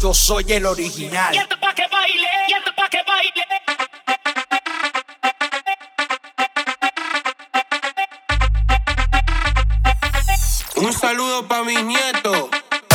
Yo soy el original. Y esto pa' que baile, y esto pa' que baile. Un saludo pa' mis nietos.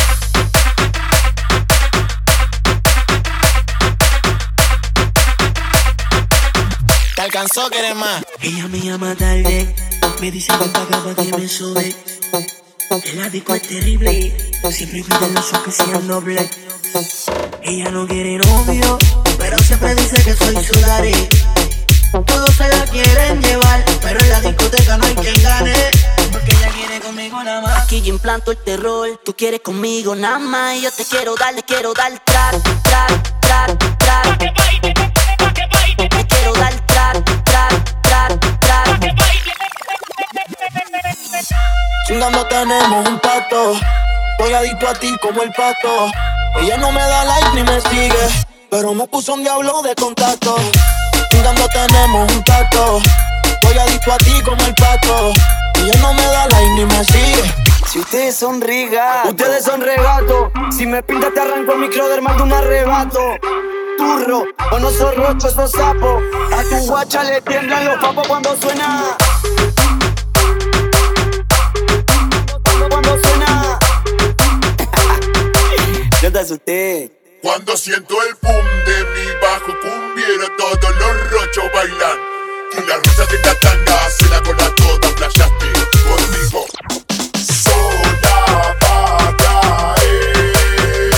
¿Te alcanzó, querés más? Ella me llama tarde, me dice que paga pa' que me sube. El ático es terrible, siempre pide los ojos que sean nobles. Ella no quiere novio, pero siempre dice que soy su daddy. Todos se la quieren llevar, pero en la discoteca no hay quien gane, porque ella quiere conmigo nada más. Aquí yo implanto el terror, tú quieres conmigo nada más. Y yo te quiero dar track, track, track, track. Pa' que baile, pa' que baile. Te quiero dar track, track, track, track. Pa' que baile. Chingando tenemos un pacto. Voy adicto a ti como el pato. Ella no me da like ni me sigue, pero me puso un diablo de contacto. Chingando tenemos un pacto. Voy adicto a ti como el pato. Ella no me da like ni me sigue. Si ustedes son regatos, ustedes son regatos. Si me pintas te arranco el microdermal de un arrebato. Turro, o no sos rocho, sos sapo. A tu guacha le tiemblan los papos cuando suena. Cuando suena. Yo te asusté. Cuando siento el boom de mi bajo cumbiero, todos los rochos bailan. Y la risa de la tanga se la cola toda, playaste conmigo. Sola va a caer,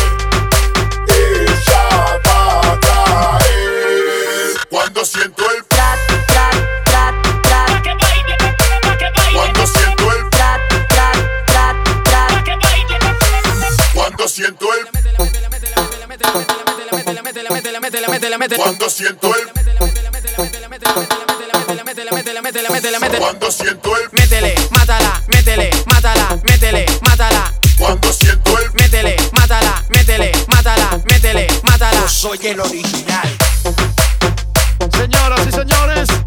ella va a caer. Cuando siento el Track, track, track, track. Pa' que baile, pa' que baile. cuando siento el Track, track, track, track. Pa' que baile. cuando siento el cuando siento el cuando siento el Métele, mátala, métele, mátala, métele, mátala. cuando siento el Métele, mátala, métele, mátala, métele, mátala. Yo soy el original. Señoras y señores,